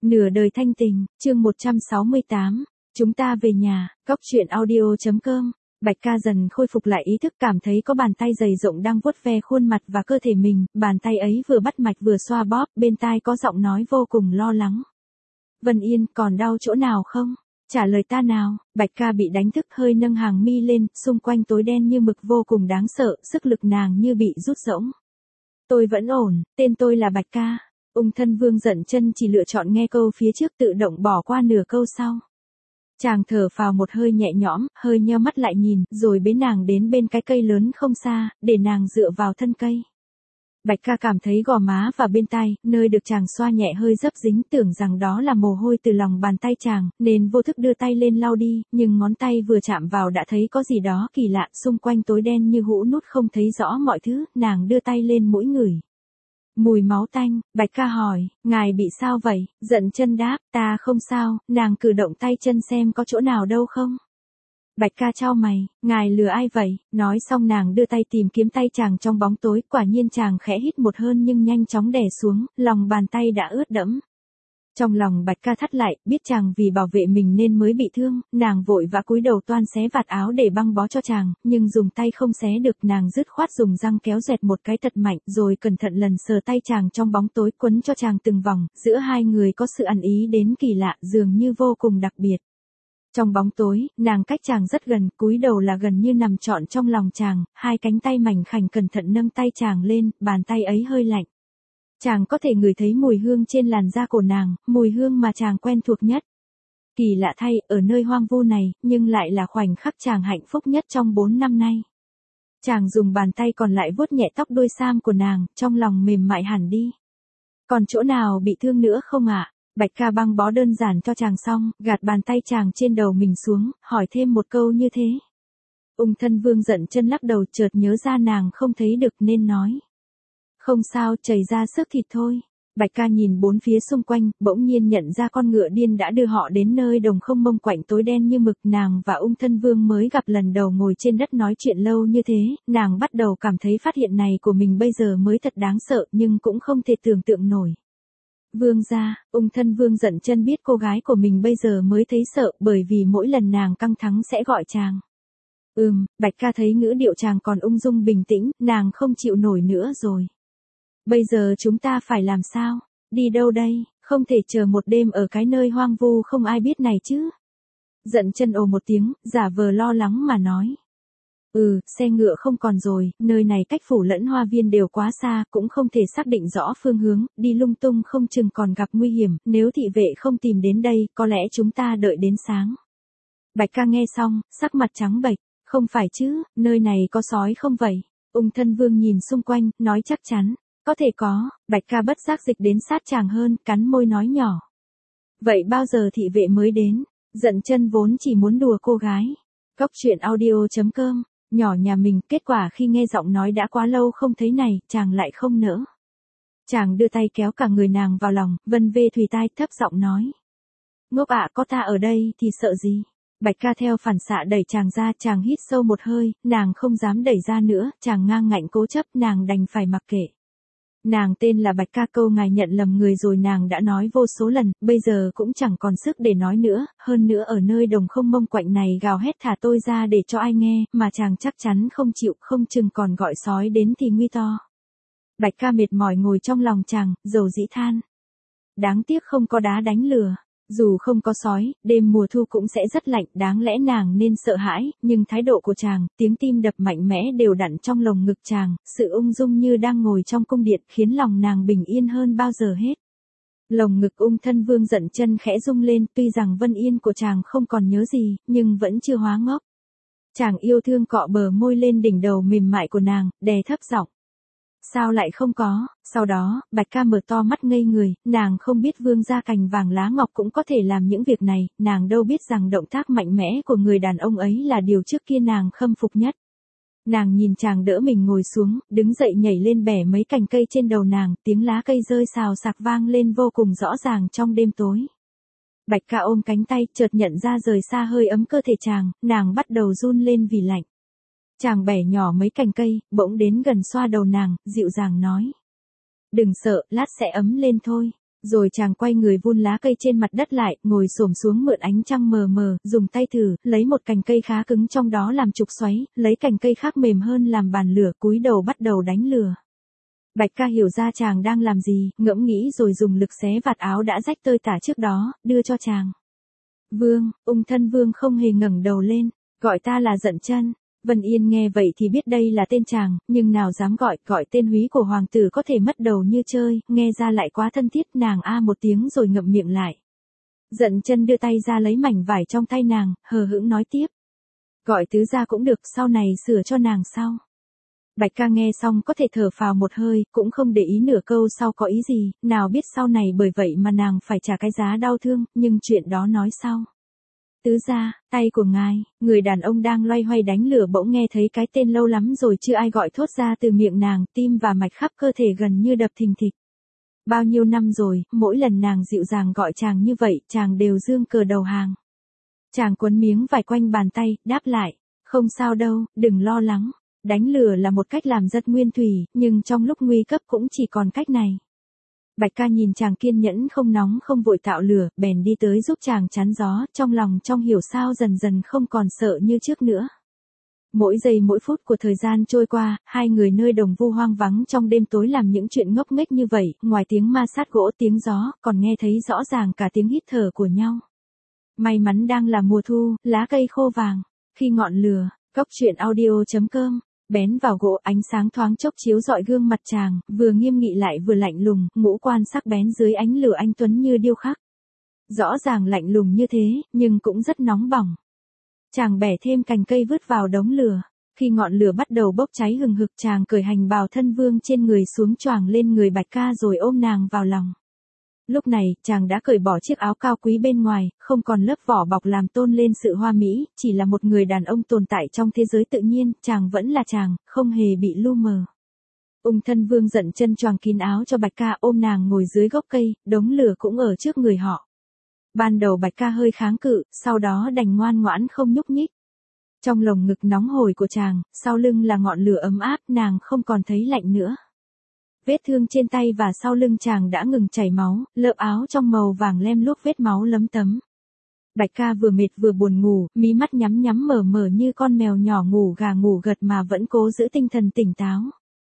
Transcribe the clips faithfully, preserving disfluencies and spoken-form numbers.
Nửa đời thanh tình, chương một trăm sáu mươi tám, chúng ta về nhà, cóc truyện audio.com. Bạch Ca dần khôi phục lại ý thức, cảm thấy có bàn tay dày rộng đang vuốt ve khuôn mặt và cơ thể mình, bàn tay ấy vừa bắt mạch vừa xoa bóp, bên tai có giọng nói vô cùng lo lắng. Vân Yên, còn đau chỗ nào không? Trả lời ta nào. Bạch Ca bị đánh thức, hơi nâng hàng mi lên, xung quanh tối đen như mực vô cùng đáng sợ, sức lực nàng như bị rút rỗng. Tôi vẫn ổn, tên tôi là Bạch Ca. Ung Thân Vương giận chân chỉ lựa chọn nghe câu phía trước, tự động bỏ qua nửa câu sau. Chàng thở phào một hơi nhẹ nhõm, hơi nheo mắt lại nhìn, rồi bế nàng đến bên cái cây lớn không xa, để nàng dựa vào thân cây. Bạch Ca cảm thấy gò má và bên tai, nơi được chàng xoa nhẹ hơi dấp dính, tưởng rằng đó là mồ hôi từ lòng bàn tay chàng, nên vô thức đưa tay lên lau đi, nhưng ngón tay vừa chạm vào đã thấy có gì đó kỳ lạ, xung quanh tối đen như hũ nút không thấy rõ mọi thứ, nàng đưa tay lên mũi ngửi. Mùi máu tanh. Bạch Ca hỏi, ngài bị sao vậy? Giận chân đáp, ta không sao. Nàng cử động tay chân xem có chỗ nào đâu không. Bạch Ca chau mày, ngài lừa ai vậy? Nói xong nàng đưa tay tìm kiếm tay chàng trong bóng tối, quả nhiên chàng khẽ hít một hơi nhưng nhanh chóng đè xuống, lòng bàn tay đã ướt đẫm. Trong lòng Bạch Ca thắt lại, biết chàng vì bảo vệ mình nên mới bị thương, nàng vội vã cúi đầu toan xé vạt áo để băng bó cho chàng, nhưng dùng tay không xé được, nàng dứt khoát dùng răng kéo dẹt một cái thật mạnh, rồi cẩn thận lần sờ tay chàng trong bóng tối, quấn cho chàng từng vòng, giữa hai người có sự ăn ý đến kỳ lạ, dường như vô cùng đặc biệt. Trong bóng tối, nàng cách chàng rất gần, cúi đầu là gần như nằm trọn trong lòng chàng, hai cánh tay mảnh khảnh cẩn thận nâng tay chàng lên, bàn tay ấy hơi lạnh. Chàng có thể ngửi thấy mùi hương trên làn da của nàng, mùi hương mà chàng quen thuộc nhất. Kỳ lạ thay, ở nơi hoang vu này, nhưng lại là khoảnh khắc chàng hạnh phúc nhất trong bốn năm nay. Chàng dùng bàn tay còn lại vuốt nhẹ tóc đuôi sam của nàng, trong lòng mềm mại hẳn đi. Còn chỗ nào bị thương nữa không ạ? Bạch Ca băng bó đơn giản cho chàng xong, gạt bàn tay chàng trên đầu mình xuống, hỏi thêm một câu như thế. Ung Thân Vương giận chân lắc đầu, chợt nhớ ra nàng không thấy được nên nói. Không sao, chảy ra sức thịt thôi. Bạch Ca nhìn bốn phía xung quanh, bỗng nhiên nhận ra con ngựa điên đã đưa họ đến nơi đồng không mông quạnh tối đen như mực. Nàng và Ung Thân Vương mới gặp lần đầu ngồi trên đất nói chuyện lâu như thế, nàng bắt đầu cảm thấy phát hiện này của mình bây giờ mới thật đáng sợ, nhưng cũng không thể tưởng tượng nổi. Vương gia. Ung Thân Vương giận chân biết cô gái của mình bây giờ mới thấy sợ, bởi vì mỗi lần nàng căng thẳng sẽ gọi chàng. Ừm, Bạch Ca thấy ngữ điệu chàng còn ung dung bình tĩnh, nàng không chịu nổi nữa rồi. Bây giờ chúng ta phải làm sao? Đi đâu đây? Không thể chờ một đêm ở cái nơi hoang vu không ai biết này chứ. Giận chân ồ một tiếng, giả vờ lo lắng mà nói. Ừ, xe ngựa không còn rồi, nơi này cách phủ lẫn hoa viên đều quá xa, cũng không thể xác định rõ phương hướng, đi lung tung không chừng còn gặp nguy hiểm, nếu thị vệ không tìm đến đây, có lẽ chúng ta đợi đến sáng. Bạch Ca nghe xong, sắc mặt trắng bệch, không phải chứ, nơi này có sói không vậy? Ung Thân Vương nhìn xung quanh, nói chắc chắn. Có thể có. Bạch Ca bất giác dịch đến sát chàng hơn, cắn môi nói nhỏ. Vậy bao giờ thị vệ mới đến? Giận chân vốn chỉ muốn đùa cô gái. Cóc truyện audio.com. Nhỏ nhà mình, kết quả khi nghe giọng nói đã quá lâu không thấy này, chàng lại không nỡ. Chàng đưa tay kéo cả người nàng vào lòng, vân vê thùy tai, thấp giọng nói. Ngốc ạ, có ta ở đây thì sợ gì? Bạch Ca theo phản xạ đẩy chàng ra, chàng hít sâu một hơi, nàng không dám đẩy ra nữa, chàng ngang ngạnh cố chấp, nàng đành phải mặc kệ. Nàng tên là Bạch Ca, câu ngài nhận lầm người rồi, nàng đã nói vô số lần, bây giờ cũng chẳng còn sức để nói nữa, hơn nữa ở nơi đồng không mông quạnh này gào hét thả tôi ra để cho ai nghe, mà chàng chắc chắn không chịu, không chừng còn gọi sói đến thì nguy to. Bạch Ca mệt mỏi ngồi trong lòng chàng, dầu dĩ than. Đáng tiếc không có đá đánh lừa. Dù không có sói, đêm mùa thu cũng sẽ rất lạnh, đáng lẽ nàng nên sợ hãi, nhưng thái độ của chàng, tiếng tim đập mạnh mẽ đều đặn trong lồng ngực chàng, sự ung dung như đang ngồi trong cung điện khiến lòng nàng bình yên hơn bao giờ hết. Lồng ngực Ung Thân Vương giận chân khẽ rung lên, tuy rằng Vân Yên của chàng không còn nhớ gì, nhưng vẫn chưa hóa ngốc. Chàng yêu thương cọ bờ môi lên đỉnh đầu mềm mại của nàng, đè thấp giọng. Sao lại không có? Sau đó, Bạch Ca mở to mắt ngây người, nàng không biết vương gia cành vàng lá ngọc cũng có thể làm những việc này, nàng đâu biết rằng động tác mạnh mẽ của người đàn ông ấy là điều trước kia nàng khâm phục nhất. Nàng nhìn chàng đỡ mình ngồi xuống, đứng dậy nhảy lên bẻ mấy cành cây trên đầu nàng, tiếng lá cây rơi xào xạc vang lên vô cùng rõ ràng trong đêm tối. Bạch Ca ôm cánh tay, chợt nhận ra rời xa hơi ấm cơ thể chàng, nàng bắt đầu run lên vì lạnh. Chàng bẻ nhỏ mấy cành cây, bỗng đến gần xoa đầu nàng, dịu dàng nói. Đừng sợ, lát sẽ ấm lên thôi. Rồi chàng quay người vun lá cây trên mặt đất lại, ngồi xổm xuống mượn ánh trăng mờ mờ, dùng tay thử, lấy một cành cây khá cứng trong đó làm trục xoáy, lấy cành cây khác mềm hơn làm bàn lửa, cúi đầu bắt đầu đánh lửa. Bạch Ca hiểu ra chàng đang làm gì, ngẫm nghĩ rồi dùng lực xé vạt áo đã rách tơi tả trước đó, đưa cho chàng. Vương, Ung Thân Vương không hề ngẩng đầu lên, gọi ta là Dận Chân. Vân Yên nghe vậy thì biết đây là tên chàng, nhưng nào dám gọi, gọi tên húy của hoàng tử có thể mất đầu như chơi, nghe ra lại quá thân thiết, nàng a một tiếng rồi ngậm miệng lại. Dận Chân đưa tay ra lấy mảnh vải trong tay nàng, hờ hững nói tiếp. Gọi tứ gia cũng được, sau này sửa cho nàng sau. Bạch Ca nghe xong có thể thở phào một hơi, cũng không để ý nửa câu sau có ý gì, nào biết sau này bởi vậy mà nàng phải trả cái giá đau thương, nhưng chuyện đó nói sau. Tứ gia, tay của ngài, người đàn ông đang loay hoay đánh lửa bỗng nghe thấy cái tên lâu lắm rồi chưa ai gọi thốt ra từ miệng nàng, tim và mạch khắp cơ thể gần như đập thình thịch. Bao nhiêu năm rồi, mỗi lần nàng dịu dàng gọi chàng như vậy, chàng đều giương cờ đầu hàng. Chàng quấn miếng vải quanh bàn tay, đáp lại, không sao đâu, đừng lo lắng. Đánh lửa là một cách làm rất nguyên thủy, nhưng trong lúc nguy cấp cũng chỉ còn cách này. Bạch Ca nhìn chàng kiên nhẫn không nóng không vội tạo lửa, bèn đi tới giúp chàng chắn gió, trong lòng trong hiểu sao dần dần không còn sợ như trước nữa. Mỗi giây mỗi phút của thời gian trôi qua, hai người nơi đồng vu hoang vắng trong đêm tối làm những chuyện ngốc nghếch như vậy, ngoài tiếng ma sát gỗ tiếng gió, còn nghe thấy rõ ràng cả tiếng hít thở của nhau. May mắn đang là mùa thu, lá cây khô vàng, khi ngọn lửa, góc truyện audio chấm com. Bén vào gỗ, ánh sáng thoáng chốc chiếu rọi gương mặt chàng, vừa nghiêm nghị lại vừa lạnh lùng, ngũ quan sắc bén dưới ánh lửa anh tuấn như điêu khắc. Rõ ràng lạnh lùng như thế, nhưng cũng rất nóng bỏng. Chàng bẻ thêm cành cây vứt vào đống lửa. Khi ngọn lửa bắt đầu bốc cháy hừng hực, chàng cởi hành bào thân vương trên người xuống choàng lên người Bạch Ca rồi ôm nàng vào lòng. Lúc này, chàng đã cởi bỏ chiếc áo cao quý bên ngoài, không còn lớp vỏ bọc làm tôn lên sự hoa mỹ, chỉ là một người đàn ông tồn tại trong thế giới tự nhiên, chàng vẫn là chàng, không hề bị lu mờ. Ung Thân Vương Dận Chân choàng kín áo cho Bạch Ca, ôm nàng ngồi dưới gốc cây, đống lửa cũng ở trước người họ. Ban đầu Bạch Ca hơi kháng cự, sau đó đành ngoan ngoãn không nhúc nhích. Trong lồng ngực nóng hổi của chàng, sau lưng là ngọn lửa ấm áp, nàng không còn thấy lạnh nữa. Vết thương trên tay và sau lưng chàng đã ngừng chảy máu, lợp áo trong màu vàng lem luốc vết máu lấm tấm. Bạch Ca vừa mệt vừa buồn ngủ, mí mắt nhắm nhắm mở mở như con mèo nhỏ ngủ gà ngủ gật mà vẫn cố giữ tinh thần tỉnh táo.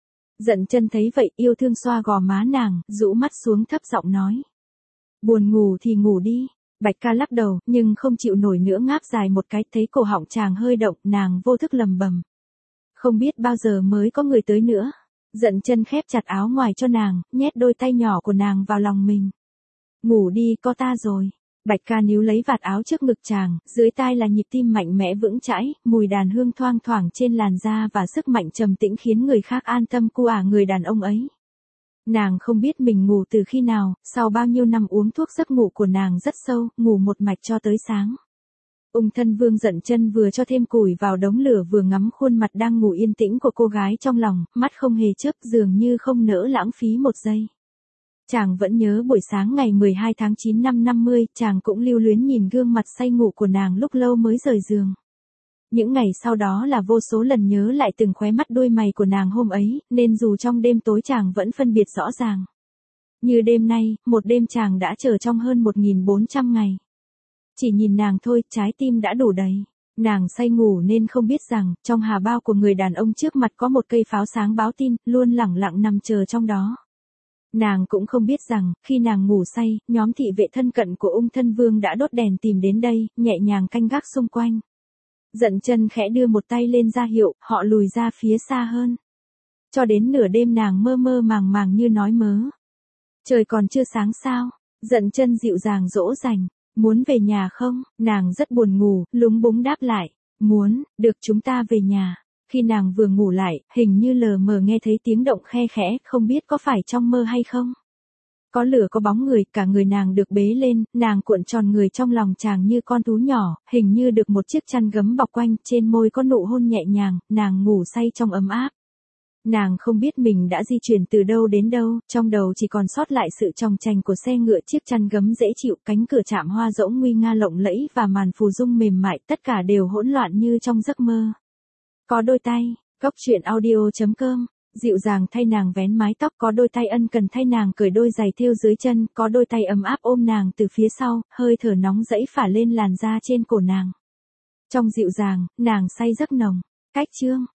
Dận Chân thấy vậy, yêu thương xoa gò má nàng, rũ mắt xuống thấp giọng nói. Buồn ngủ thì ngủ đi. Bạch Ca lắc đầu, nhưng không chịu nổi nữa ngáp dài một cái, thấy cổ họng chàng hơi động, nàng vô thức lầm bầm. Không biết bao giờ mới có người tới nữa. Dận Chân khép chặt áo ngoài cho nàng, nhét đôi tay nhỏ của nàng vào lòng mình. Ngủ đi, có ta rồi. Bạch Ca níu lấy vạt áo trước ngực chàng, dưới tai là nhịp tim mạnh mẽ vững chãi, mùi đàn hương thoang thoảng trên làn da và sức mạnh trầm tĩnh khiến người khác an tâm cu ả người đàn ông ấy. Nàng không biết mình ngủ từ khi nào, sau bao nhiêu năm uống thuốc giấc ngủ của nàng rất sâu, ngủ một mạch cho tới sáng. Ung Thân Vương Dận Chân vừa cho thêm củi vào đống lửa vừa ngắm khuôn mặt đang ngủ yên tĩnh của cô gái trong lòng, mắt không hề chớp, dường như không nỡ lãng phí một giây. Chàng vẫn nhớ buổi sáng ngày mười hai tháng chín năm năm mươi, chàng cũng lưu luyến nhìn gương mặt say ngủ của nàng lúc lâu mới rời giường. Những ngày sau đó là vô số lần nhớ lại từng khóe mắt đuôi mày của nàng hôm ấy, nên dù trong đêm tối chàng vẫn phân biệt rõ ràng. Như đêm nay, một đêm chàng đã chờ trong hơn một nghìn bốn trăm ngày. Chỉ nhìn nàng thôi, trái tim đã đủ đầy. Nàng say ngủ nên không biết rằng, trong hà bao của người đàn ông trước mặt có một cây pháo sáng báo tin, luôn lẳng lặng nằm chờ trong đó. Nàng cũng không biết rằng, khi nàng ngủ say, nhóm thị vệ thân cận của Ung Thân Vương đã đốt đèn tìm đến đây, nhẹ nhàng canh gác xung quanh. Dận Chân khẽ đưa một tay lên ra hiệu, họ lùi ra phía xa hơn. Cho đến nửa đêm nàng mơ mơ màng màng như nói mớ. Trời còn chưa sáng sao? Dận Chân dịu dàng dỗ dành. Muốn về nhà không? Nàng rất buồn ngủ, lúng búng đáp lại. Muốn, được chúng ta về nhà. Khi nàng vừa ngủ lại, hình như lờ mờ nghe thấy tiếng động khe khẽ, không biết có phải trong mơ hay không. Có lửa có bóng người, cả người nàng được bế lên, nàng cuộn tròn người trong lòng chàng như con thú nhỏ, hình như được một chiếc chăn gấm bọc quanh, trên môi có nụ hôn nhẹ nhàng, nàng ngủ say trong ấm áp. Nàng không biết mình đã di chuyển từ đâu đến đâu, trong đầu chỉ còn sót lại sự chòng chành của xe ngựa, chiếc chăn gấm dễ chịu, cánh cửa chạm hoa rỗng nguy nga lộng lẫy và màn phù dung mềm mại, tất cả đều hỗn loạn như trong giấc mơ. Có đôi tay, góc truyện audio chấm com Dịu dàng thay nàng vén mái tóc, có đôi tay ân cần thay nàng cởi đôi giày thêu dưới chân, có đôi tay ấm áp ôm nàng từ phía sau, hơi thở nóng rẫy phả lên làn da trên cổ nàng. Trong dịu dàng, nàng say giấc nồng. Cách chương